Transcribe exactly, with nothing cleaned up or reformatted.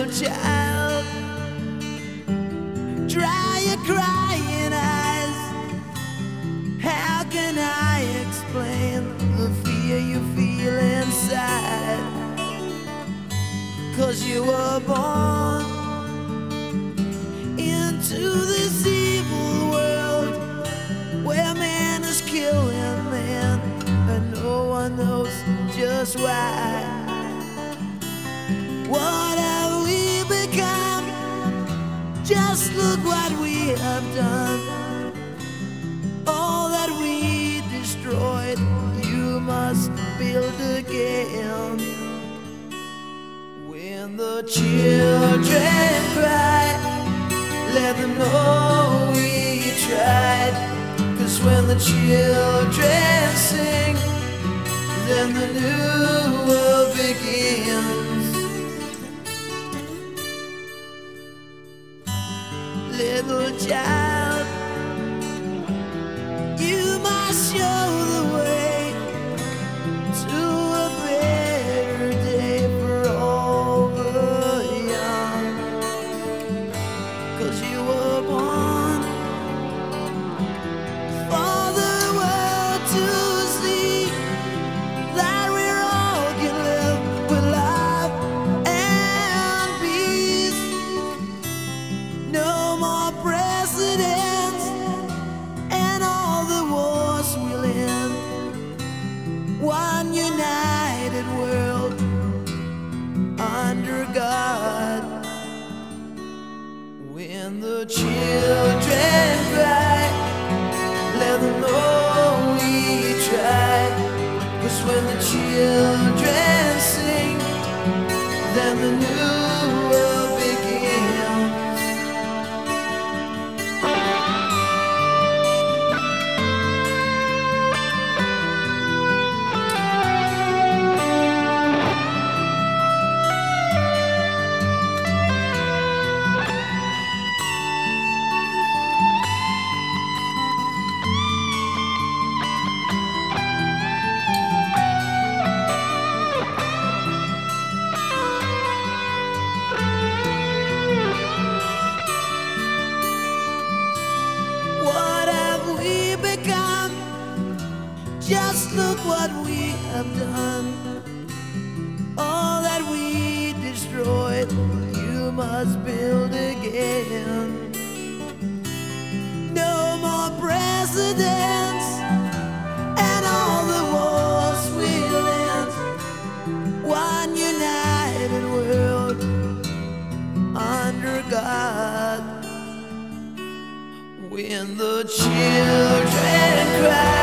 child, dry your crying eyes. How can I explain the fear you feel inside? 'Cause you were born into this evil world where man is killing man and no one knows just why. What have we become? Just look what we have done. All that we destroyed, you must build again. When the children cry, let them know we tried. 'Cause when the children sing, then the new world begins. Little child, you must show the way to a better day for all the young. 'Cause you were born for the world to see that we all can live with love and peace. No more presidents and all the wars will end. One united world under God. When the children cry, let them know we tried. 'Cause when the children sing, then the new world begins. Just look what we have done. All that we destroyed, you must build again. No more presidents and all the wars will end. One united world under God. When the children cry,